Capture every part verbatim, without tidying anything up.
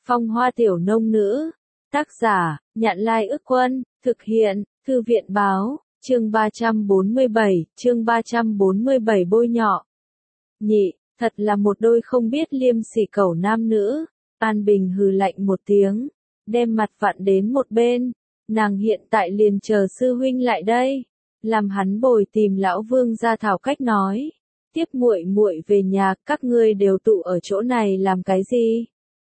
Phong Hoa Tiểu Nông Nữ. Tác giả, Nhạn Lai Ức Quân. Thực hiện, Thư viện Báo. Chương ba trăm bốn mươi bảy, chương ba trăm bốn mươi bảy bôi nhọ. Nhị, thật là một đôi không biết liêm sỉ cẩu nam nữ. An Bình hừ lạnh một tiếng, đem mặt vặn đến một bên. Nàng hiện tại liền chờ sư huynh lại đây, làm hắn bồi tìm lão vương ra thảo cách nói. Tiếp muội muội về nhà, các ngươi đều tụ ở chỗ này làm cái gì?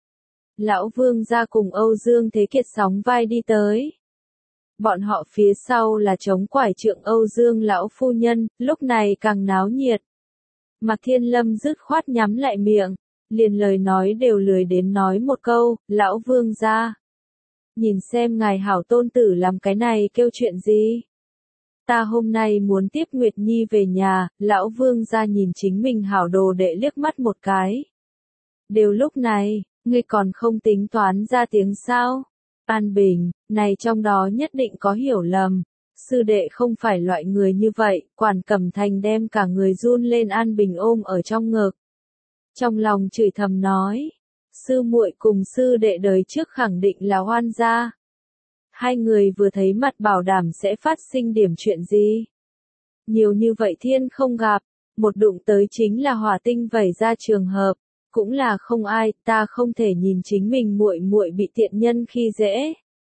Lão vương ra cùng Âu Dương Thế Kiệt sóng vai đi tới. Bọn họ phía sau là chống quải trượng Âu Dương lão phu nhân, lúc này càng náo nhiệt. Mạc Thiên Lâm dứt khoát nhắm lại miệng, liền lời nói đều lười đến nói một câu, lão vương ra. Nhìn xem ngài hảo tôn tử làm cái này kêu chuyện gì? Ta hôm nay muốn tiếp Nguyệt Nhi về nhà, lão vương ra nhìn chính mình hảo đồ đệ liếc mắt một cái. Đều lúc này, ngươi còn không tính toán ra tiếng sao? An Bình, này trong đó nhất định có hiểu lầm. Sư đệ không phải loại người như vậy, Quản Cẩm Thành đem cả người run lên An Bình ôm ở trong ngực. Trong lòng chửi thầm nói, sư muội cùng sư đệ đời trước khẳng định là oan gia. Hai người vừa thấy mặt bảo đảm sẽ phát sinh điểm chuyện gì. Nhiều như vậy thiên không gặp, một đụng tới chính là hỏa tinh vẩy ra trường hợp, cũng là không ai, ta không thể nhìn chính mình muội muội bị tiện nhân khi dễ.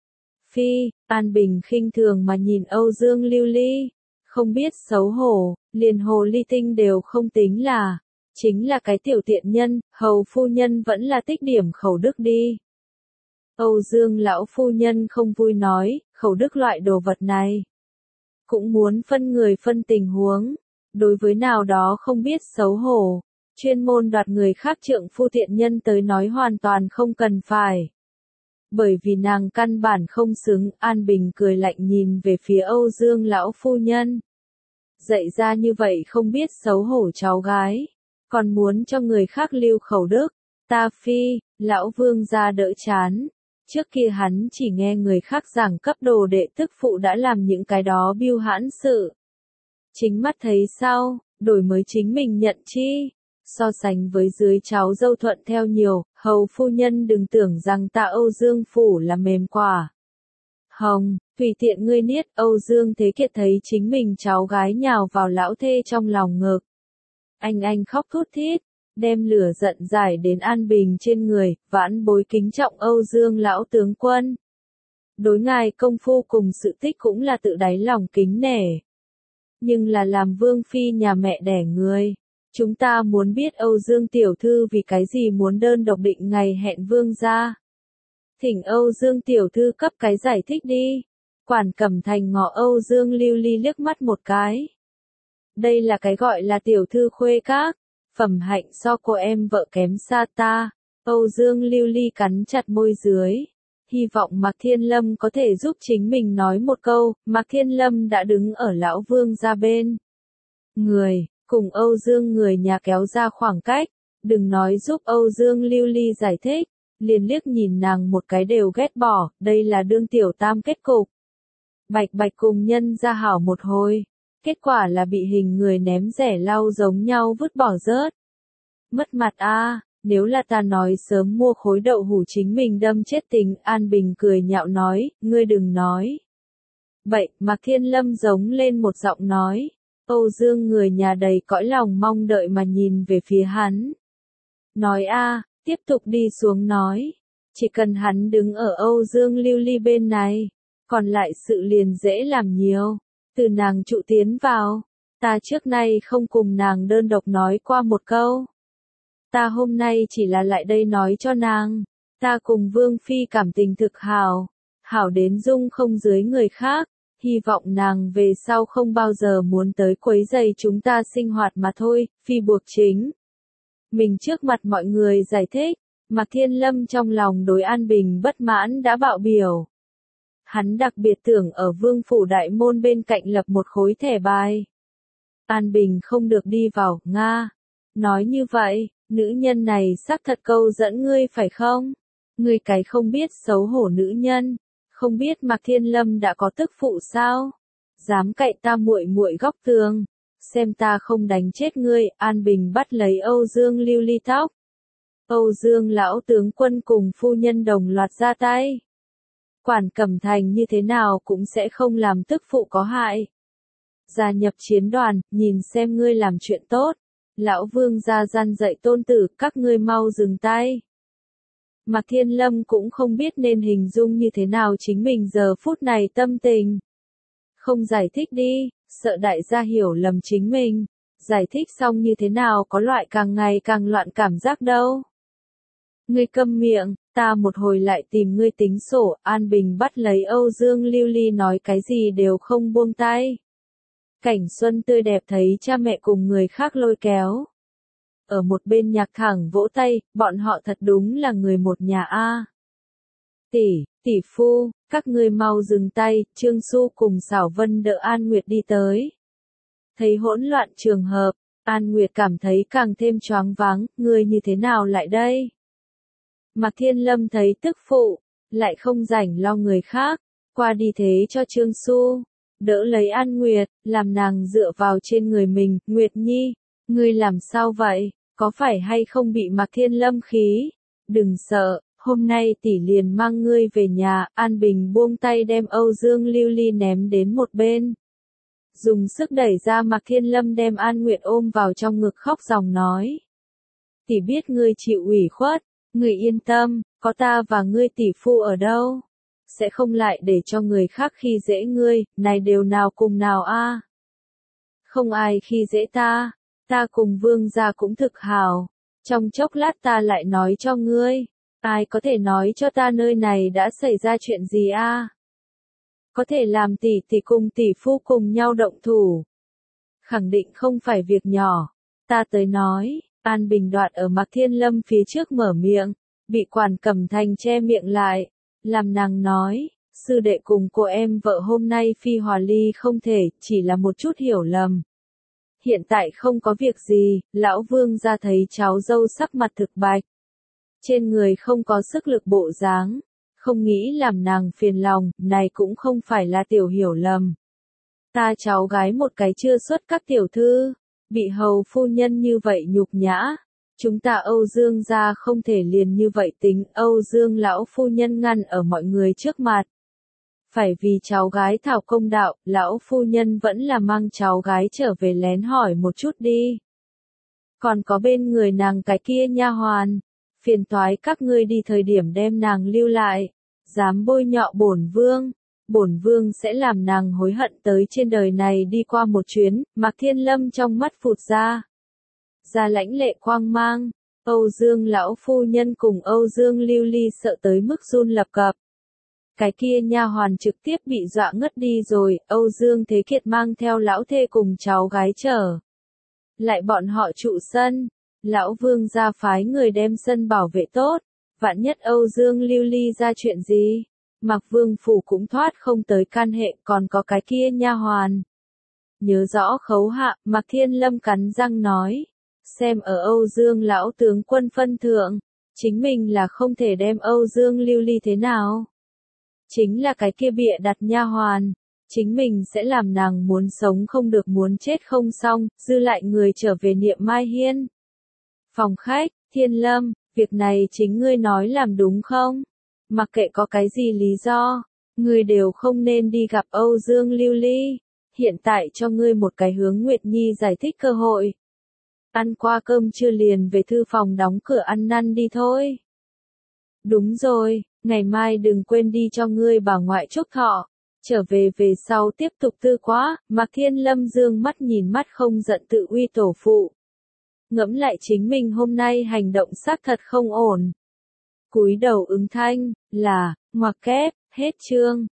Phi, An Bình khinh thường mà nhìn Âu Dương Lưu Ly, không biết xấu hổ, liền hồ ly tinh đều không tính là, chính là cái tiểu tiện nhân, hầu phu nhân vẫn là tích điểm khẩu đức đi. Âu Dương lão phu nhân không vui nói, khẩu đức loại đồ vật này, cũng muốn phân người phân tình huống, đối với nào đó không biết xấu hổ, chuyên môn đoạt người khác trượng phu tiện nhân tới nói hoàn toàn không cần phải. Bởi vì nàng căn bản không xứng, An Bình cười lạnh nhìn về phía Âu Dương lão phu nhân. Dạy ra như vậy không biết xấu hổ cháu gái, còn muốn cho người khác lưu khẩu đức, ta phi, lão vương gia đỡ chán. Trước kia hắn chỉ nghe người khác giảng cấp đồ đệ tức phụ đã làm những cái đó biêu hãn sự. Chính mắt thấy sao, đổi mới chính mình nhận chi. So sánh với dưới cháu dâu thuận theo nhiều, hầu phu nhân đừng tưởng rằng ta Âu Dương phủ là mềm quả. Hồng, tùy tiện ngươi niết, Âu Dương Thế Kiệt thấy chính mình cháu gái nhào vào lão thê trong lòng ngực. Anh anh khóc thút thít, đem lửa giận giải đến An Bình trên người, vãn bối kính trọng Âu Dương lão tướng quân. Đối ngài công phu cùng sự tích cũng là tự đáy lòng kính nể. Nhưng là làm vương phi nhà mẹ đẻ người. Chúng ta muốn biết Âu Dương tiểu thư vì cái gì muốn đơn độc định ngày hẹn vương gia. Thỉnh Âu Dương tiểu thư cấp cái giải thích đi. Quản Cẩm Thành ngó Âu Dương Lưu Ly liếc mắt một cái. Đây là cái gọi là tiểu thư khuê các, phẩm hạnh so cô em vợ kém xa ta. Âu Dương Lưu Ly cắn chặt môi dưới. Hy vọng Mạc Thiên Lâm có thể giúp chính mình nói một câu, Mạc Thiên Lâm đã đứng ở lão vương gia bên. Người. Cùng Âu Dương người nhà kéo ra khoảng cách, đừng nói giúp Âu Dương Lưu Ly giải thích, liền liếc nhìn nàng một cái đều ghét bỏ, đây là đương tiểu tam kết cục. Bạch Bạch cùng nhân ra hảo một hồi, kết quả là bị hình người ném rẻ lau giống nhau vứt bỏ rớt. Mất mặt a, à, nếu là ta nói sớm mua khối đậu hủ chính mình đâm chết tình, An Bình cười nhạo nói, ngươi đừng nói. Vậy, Mạc Thiên Lâm giống lên một giọng nói. Âu Dương người nhà đầy cõi lòng mong đợi mà nhìn về phía hắn. Nói a, à, tiếp tục đi xuống nói. Chỉ cần hắn đứng ở Âu Dương Lưu Ly bên này, còn lại sự liền dễ làm nhiều. Từ nàng trụ tiến vào, ta trước nay không cùng nàng đơn độc nói qua một câu. Ta hôm nay chỉ là lại đây nói cho nàng, ta cùng Vương Phi cảm tình thực hảo, hảo đến dung không dưới người khác. Hy vọng nàng về sau không bao giờ muốn tới quấy rầy chúng ta sinh hoạt mà thôi, Phi buộc chính. Mình trước mặt mọi người giải thích, Mạc Thiên Lâm trong lòng đối An Bình bất mãn đã bạo biểu. Hắn đặc biệt tưởng ở Vương phủ đại môn bên cạnh lập một khối thẻ bài. An Bình không được đi vào, Nga. Nói như vậy, nữ nhân này xác thật câu dẫn ngươi phải không? Ngươi cái không biết xấu hổ nữ nhân. Không biết Mạc Thiên Lâm đã có tức phụ sao? Dám cậy ta muội muội góc tường, xem ta không đánh chết ngươi. An Bình bắt lấy Âu Dương Lưu Ly tóc. Âu Dương lão tướng quân cùng phu nhân đồng loạt ra tay. Quản Cẩm Thành như thế nào cũng sẽ không làm tức phụ có hại. Gia nhập chiến đoàn, nhìn xem ngươi làm chuyện tốt. Lão Vương gia gian dạy tôn tử, các ngươi mau dừng tay. Mạc Thiên Lâm cũng không biết nên hình dung như thế nào chính mình giờ phút này tâm tình. Không giải thích đi, sợ đại gia hiểu lầm chính mình. Giải thích xong như thế nào có loại càng ngày càng loạn cảm giác đâu. Ngươi câm miệng, ta một hồi lại tìm ngươi tính sổ. An Bình bắt lấy Âu Dương Lưu Ly nói cái gì đều không buông tay. Cảnh xuân tươi đẹp thấy cha mẹ cùng người khác lôi kéo. Ở một bên nhạc thẳng vỗ tay, bọn họ thật đúng là người một nhà a. Tỷ, tỷ phu, các ngươi mau dừng tay, Trương Xu cùng Xảo Vân đỡ An Nguyệt đi tới. Thấy hỗn loạn trường hợp, An Nguyệt cảm thấy càng thêm choáng váng, ngươi như thế nào lại đây? Mạc Thiên Lâm thấy tức phụ, lại không rảnh lo người khác, qua đi thế cho Trương Xu, đỡ lấy An Nguyệt, làm nàng dựa vào trên người mình, Nguyệt Nhi, ngươi làm sao vậy, có phải hay không bị Mạc Thiên Lâm khí? Đừng sợ, hôm nay tỷ liền mang ngươi về nhà. An Bình buông tay đem Âu Dương Lưu Ly ném đến một bên. Dùng sức đẩy ra Mạc Thiên Lâm đem An Nguyệt ôm vào trong ngực khóc ròng nói. Tỷ biết ngươi chịu ủy khuất, ngươi yên tâm, có ta và ngươi tỷ phu ở đâu. Sẽ không lại để cho người khác khi dễ ngươi, này đều nào cùng nào a. Không ai khi dễ ta, ta cùng Vương gia cũng thực hào. Trong chốc lát ta lại nói cho ngươi, ai có thể nói cho ta nơi này đã xảy ra chuyện gì a? Có thể làm tỷ tỷ cùng tỷ phu cùng nhau động thủ. Khẳng định không phải việc nhỏ. Ta tới nói, An Bình đoạt ở Mạc Thiên Lâm phía trước mở miệng, bị Quản Cẩm Thành che miệng lại, làm nàng nói, sư đệ cùng cô em vợ hôm nay phi hòa ly không thể, chỉ là một chút hiểu lầm. Hiện tại không có việc gì, lão Vương ra thấy cháu dâu sắc mặt thực bạch. Trên người không có sức lực bộ dáng, không nghĩ làm nàng phiền lòng, này cũng không phải là tiểu hiểu lầm. Ta cháu gái một cái chưa xuất các tiểu thư, bị hầu phu nhân như vậy nhục nhã. Chúng ta Âu Dương gia không thể liền như vậy tính, Âu Dương lão phu nhân ngăn ở mọi người trước mặt. Phải vì cháu gái thảo công đạo, lão phu nhân vẫn là mang cháu gái trở về lén hỏi một chút đi. Còn có bên người nàng cái kia nha hoàn, phiền toái các ngươi đi thời điểm đem nàng lưu lại, dám bôi nhọ bổn vương, bổn vương sẽ làm nàng hối hận tới trên đời này đi qua một chuyến. Mạc Thiên Lâm trong mắt phụt ra, ra lãnh lệ quang mang. Âu Dương lão phu nhân cùng Âu Dương Lưu Ly sợ tới mức run lập cập. Cái kia nha hoàn trực tiếp bị dọa ngất đi rồi. Âu Dương Thế Kiệt mang theo lão thê cùng cháu gái trở lại bọn họ trụ sân. Lão Vương gia phái người đem sân bảo vệ tốt, vạn nhất Âu Dương Lưu Ly ra chuyện gì, Mạc Vương phủ cũng thoát không tới can hệ. Còn có cái kia nha hoàn, nhớ rõ khấu hạ. Mạc Thiên Lâm cắn răng nói, xem ở Âu Dương lão tướng quân phân thượng, chính mình là không thể đem Âu Dương Lưu Ly thế nào. Chính là cái kia bịa đặt nha hoàn, chính mình sẽ làm nàng muốn sống không được muốn chết không xong, dư lại người trở về Niệm Mai Hiên. Phòng khách, Thiên Lâm, việc này chính ngươi nói làm đúng không? Mặc kệ có cái gì lý do, ngươi đều không nên đi gặp Âu Dương Lưu Ly. Hiện tại cho ngươi một cái hướng Nguyệt Nhi giải thích cơ hội. Ăn qua cơm trưa liền về thư phòng đóng cửa ăn năn đi thôi. Đúng rồi, ngày mai đừng quên đi cho ngươi bà ngoại chúc thọ. Trở về về sau tiếp tục tư quá. Mạc Thiên Lâm dương mắt nhìn mắt không giận tự uy tổ phụ. Ngẫm lại chính mình hôm nay hành động xác thật không ổn. Cúi đầu ứng thanh, là, ngoặc kép, hết chương.